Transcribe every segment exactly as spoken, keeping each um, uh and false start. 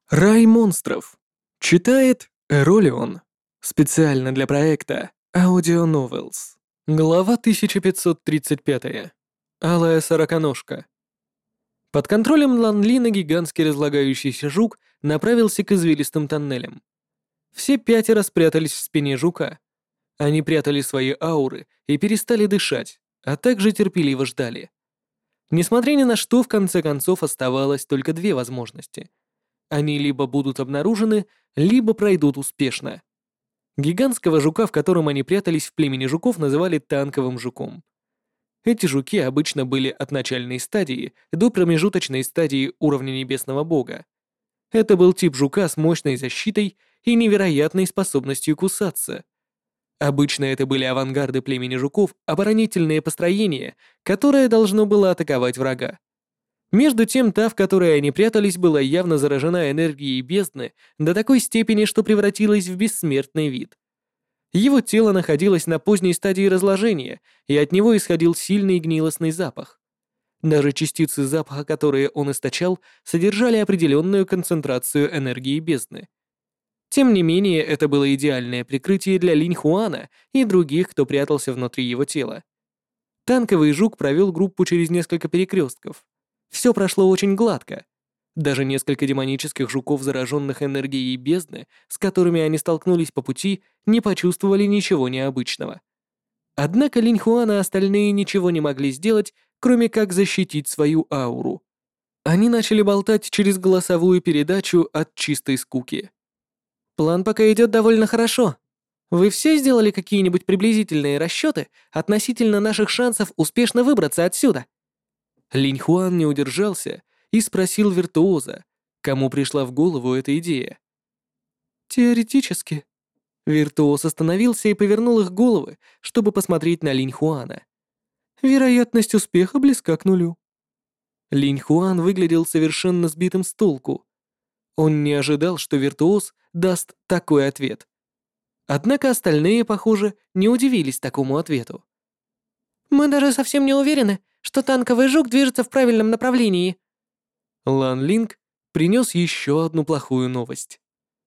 Рай монстров. Читает Эролион. Специально для проекта Audio Novels. Глава тысяча пятьсот тридцать пять. Алая сороконожка. Под контролем Ланлина гигантский разлагающийся жук направился к извилистым тоннелям. Все пятеро спрятались в спине жука. Они прятали свои ауры и перестали дышать, а также терпеливо ждали. Несмотря ни на что, в конце концов оставалось только две возможности. Они либо будут обнаружены, либо пройдут успешно. Гигантского жука, в котором они прятались в племени жуков, называли танковым жуком. Эти жуки обычно были от начальной стадии до промежуточной стадии уровня небесного бога. Это был тип жука с мощной защитой и невероятной способностью кусаться. Обычно это были авангарды племени жуков, оборонительные построения, которое должно было атаковать врага. Между тем, та, в которой они прятались, была явно заражена энергией бездны до такой степени, что превратилась в бессмертный вид. Его тело находилось на поздней стадии разложения, и от него исходил сильный гнилостный запах. Даже частицы запаха, которые он источал, содержали определенную концентрацию энергии бездны. Тем не менее, это было идеальное прикрытие для Линь Хуана и других, кто прятался внутри его тела. Танковый жук провел группу через несколько перекрестков. Все прошло очень гладко. Даже несколько демонических жуков, зараженных энергией бездны, с которыми они столкнулись по пути, не почувствовали ничего необычного. Однако Линь Хуан и остальные ничего не могли сделать, кроме как защитить свою ауру. Они начали болтать через голосовую передачу от чистой скуки. «План пока идет довольно хорошо. Вы все сделали какие-нибудь приблизительные расчеты относительно наших шансов успешно выбраться отсюда?» Линь Хуан не удержался и спросил виртуоза, кому пришла в голову эта идея. «Теоретически». Виртуоз остановился и повернул их головы, чтобы посмотреть на Линь Хуана. «Вероятность успеха близка к нулю». Линь Хуан выглядел совершенно сбитым с толку. Он не ожидал, что виртуоз даст такой ответ. Однако остальные, похоже, не удивились такому ответу. «Мы даже совсем не уверены, что танковый жук движется в правильном направлении». Лан Линг принес еще одну плохую новость.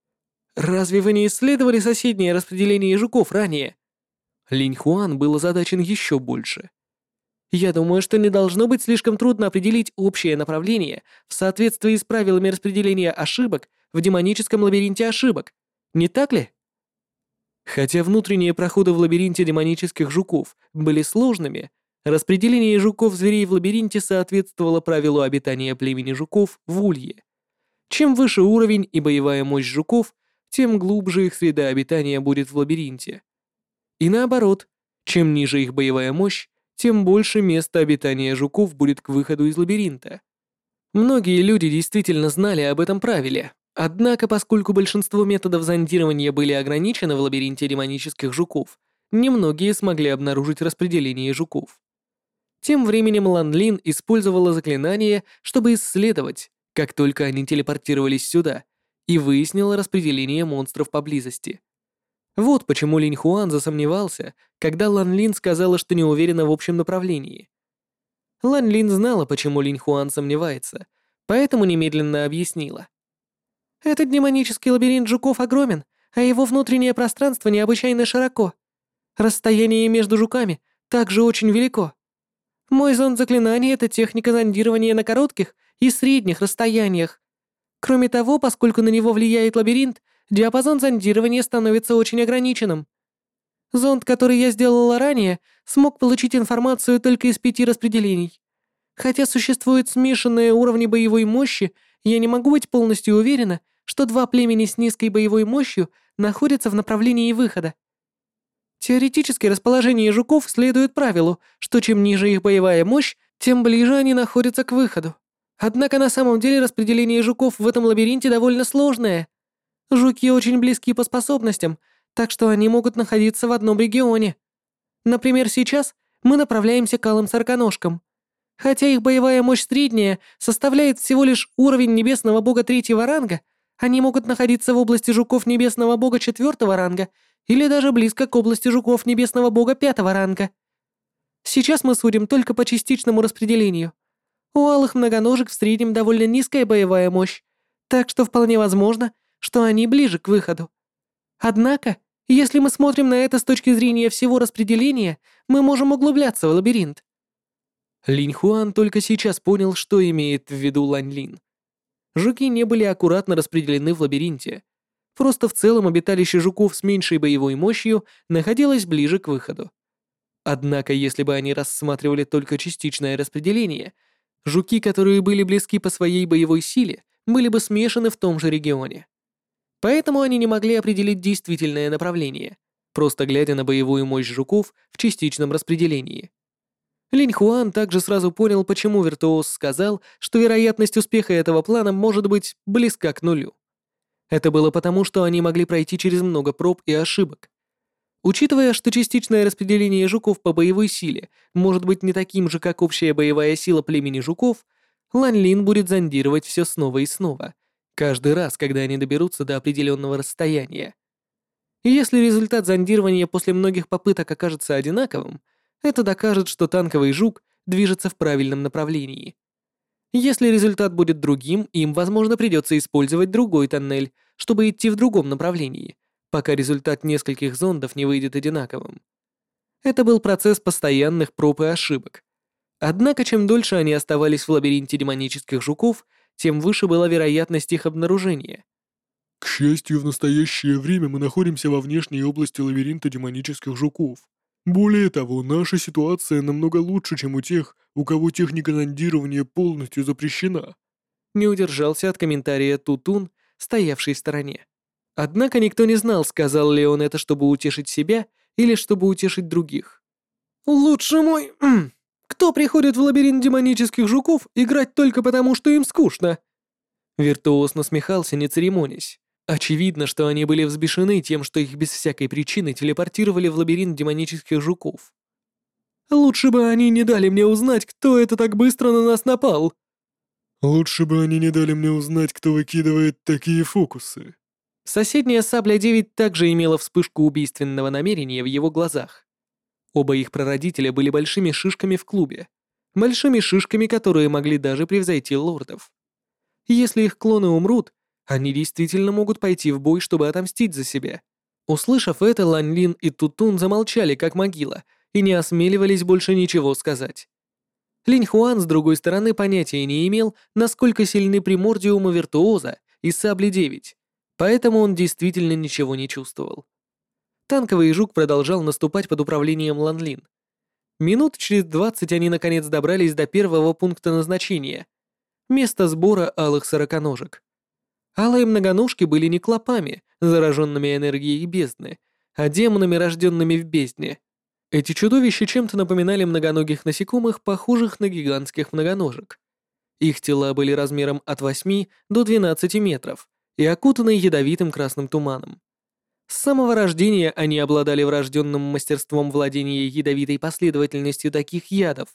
«Разве вы не исследовали соседнее распределение жуков ранее?» Линь Хуан был озадачен еще больше. «Я думаю, что не должно быть слишком трудно определить общее направление в соответствии с правилами распределения ошибок в демоническом лабиринте ошибок, не так ли?» Хотя внутренние проходы в лабиринте демонических жуков были сложными, распределение жуков-зверей в лабиринте соответствовало правилу обитания племени жуков в улье. Чем выше уровень и боевая мощь жуков, тем глубже их среда обитания будет в лабиринте. И наоборот, чем ниже их боевая мощь, тем больше места обитания жуков будет к выходу из лабиринта. Многие люди действительно знали об этом правиле, однако поскольку большинство методов зондирования были ограничены в лабиринте демонических жуков, немногие смогли обнаружить распределение жуков. Тем временем Лан Лин использовала заклинание, чтобы исследовать, как только они телепортировались сюда, и выяснила распределение монстров поблизости. Вот почему Линь Хуан засомневался, когда Лан Лин сказала, что не уверена в общем направлении. Лан Лин знала, почему Линь Хуан сомневается, поэтому немедленно объяснила. «Этот демонический лабиринт жуков огромен, а его внутреннее пространство необычайно широко. Расстояние между жуками также очень велико. Мой зонд заклинаний — это техника зондирования на коротких и средних расстояниях. Кроме того, поскольку на него влияет лабиринт, диапазон зондирования становится очень ограниченным. Зонд, который я сделала ранее, смог получить информацию только из пяти распределений. Хотя существуют смешанные уровни боевой мощи, я не могу быть полностью уверена, что два племени с низкой боевой мощью находятся в направлении выхода. Теоретически расположение жуков следует правилу, что чем ниже их боевая мощь, тем ближе они находятся к выходу. Однако на самом деле распределение жуков в этом лабиринте довольно сложное. Жуки очень близки по способностям, так что они могут находиться в одном регионе. Например, сейчас мы направляемся к алым сороконожкам. Хотя их боевая мощь средняя составляет всего лишь уровень небесного бога третьего ранга, они могут находиться в области жуков небесного бога четвертого ранга или даже близко к области жуков небесного бога пятого ранга. Сейчас мы судим только по частичному распределению. У алых многоножек в среднем довольно низкая боевая мощь, Так что вполне возможно, что они ближе к выходу. Однако, если мы смотрим на это с точки зрения всего распределения, мы можем углубляться в лабиринт. Линь Хуан только сейчас понял, что имеет в виду Лань Лин. Жуки не были аккуратно распределены в лабиринте. Просто в целом обиталище жуков с меньшей боевой мощью находилось ближе к выходу. Однако, если бы они рассматривали только частичное распределение, жуки, которые были близки по своей боевой силе, были бы смешаны в том же регионе. Поэтому они не могли определить действительное направление, просто глядя на боевую мощь жуков в частичном распределении. Линь Хуан также сразу понял, почему Виртуоз сказал, что вероятность успеха этого плана может быть близка к нулю. Это было потому, что они могли пройти через много проб и ошибок. Учитывая, что частичное распределение жуков по боевой силе может быть не таким же, как общая боевая сила племени жуков, Лань Лин будет зондировать все снова и снова, каждый раз, когда они доберутся до определенного расстояния. И если результат зондирования после многих попыток окажется одинаковым, это докажет, что танковый жук движется в правильном направлении. Если результат будет другим, им, возможно, придется использовать другой тоннель, чтобы идти в другом направлении, пока результат нескольких зондов не выйдет одинаковым. Это был процесс постоянных проб и ошибок. Однако, чем дольше они оставались в лабиринте демонических жуков, тем выше была вероятность их обнаружения. К счастью, в настоящее время мы находимся во внешней области лабиринта демонических жуков. Более того, наша ситуация намного лучше, чем у тех, у кого техника зондирования полностью запрещена. Не удержался от комментария Тутун, стоявший в стороне. Однако никто не знал, сказал ли он это, чтобы утешить себя или чтобы утешить других. «Лучше мой... Кто приходит в лабиринт демонических жуков играть только потому, что им скучно?» Виртуоз насмехался, не церемонясь. Очевидно, что они были взбешены тем, что их без всякой причины телепортировали в лабиринт демонических жуков. «Лучше бы они не дали мне узнать, кто это так быстро на нас напал!» Лучше бы они не дали мне узнать, кто выкидывает такие фокусы. Соседняя сабля девять также имела вспышку убийственного намерения в его глазах. Оба их прародителя были большими шишками в клубе. Большими шишками, которые могли даже превзойти лордов. Если их клоны умрут, они действительно могут пойти в бой, чтобы отомстить за себя. Услышав это, Лань Лин и Тутун замолчали, как могила, и не осмеливались больше ничего сказать. Линь Хуан, с другой стороны, понятия не имел, насколько сильны примордиумы Виртуоза и Сабли девять, поэтому он действительно ничего не чувствовал. Танковый жук продолжал наступать под управлением Лан Лин. Минут через двадцать они наконец добрались до первого пункта назначения — место сбора алых сороконожек. Алые многоножки были не клопами, зараженными энергией бездны, а демонами, рожденными в бездне. Эти чудовища чем-то напоминали многоногих насекомых, похожих на гигантских многоножек. Их тела были размером от восьми до двенадцати метров и окутаны ядовитым красным туманом. С самого рождения они обладали врожденным мастерством владения ядовитой последовательностью таких ядов.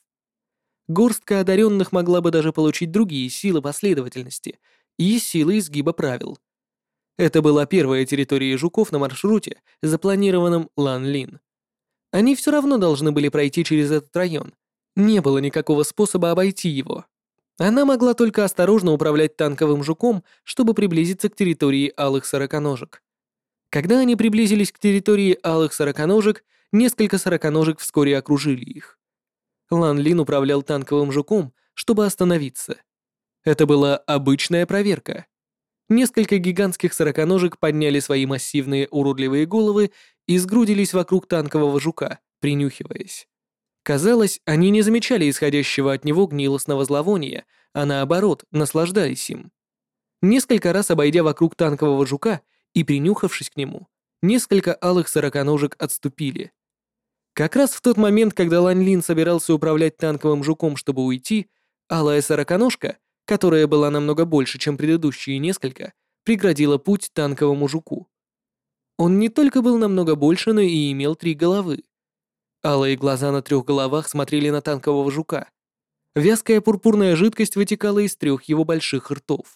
Горстка одаренных могла бы даже получить другие силы последовательности и силы изгиба правил. Это была первая территория жуков на маршруте, запланированном Лан Лин. Они все равно должны были пройти через этот район. Не было никакого способа обойти его. Она могла только осторожно управлять танковым жуком, чтобы приблизиться к территории алых сороконожек. Когда они приблизились к территории алых сороконожек, несколько сороконожек вскоре окружили их. Лан Лин управлял танковым жуком, чтобы остановиться. Это была обычная проверка. Несколько гигантских сороконожек подняли свои массивные уродливые головы и сгрудились вокруг танкового жука, принюхиваясь. Казалось, они не замечали исходящего от него гнилостного зловония, а наоборот, наслаждались им. Несколько раз обойдя вокруг танкового жука и принюхавшись к нему, несколько алых сороконожек отступили. Как раз в тот момент, когда Лань Лин собирался управлять танковым жуком, чтобы уйти, алая сороконожка, которая была намного больше, чем предыдущие несколько, преградила путь танковому жуку. Он не только был намного больше, но и имел три головы. Алые глаза на трех головах смотрели на танкового жука. Вязкая пурпурная жидкость вытекала из трех его больших ртов.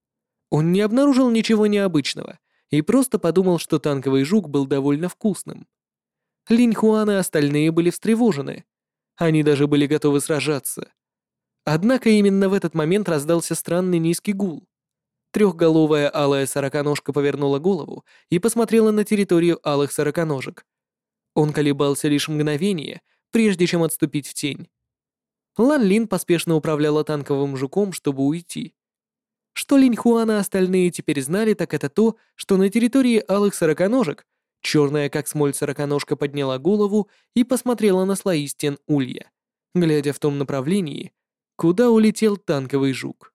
Он не обнаружил ничего необычного и просто подумал, что танковый жук был довольно вкусным. Линь Хуан и остальные были встревожены. Они даже были готовы сражаться. Однако именно в этот момент раздался странный низкий гул. Трехголовая алая сороконожка повернула голову и посмотрела на территорию алых сороконожек. Он колебался лишь мгновение, прежде чем отступить в тень. Лан Лин поспешно управляла танковым жуком, чтобы уйти. Что Линь Хуан и остальные теперь знали, так это то, что на территории алых сороконожек черная как смоль сороконожка подняла голову и посмотрела на слои стен улья, глядя в том направлении, куда улетел танковый жук.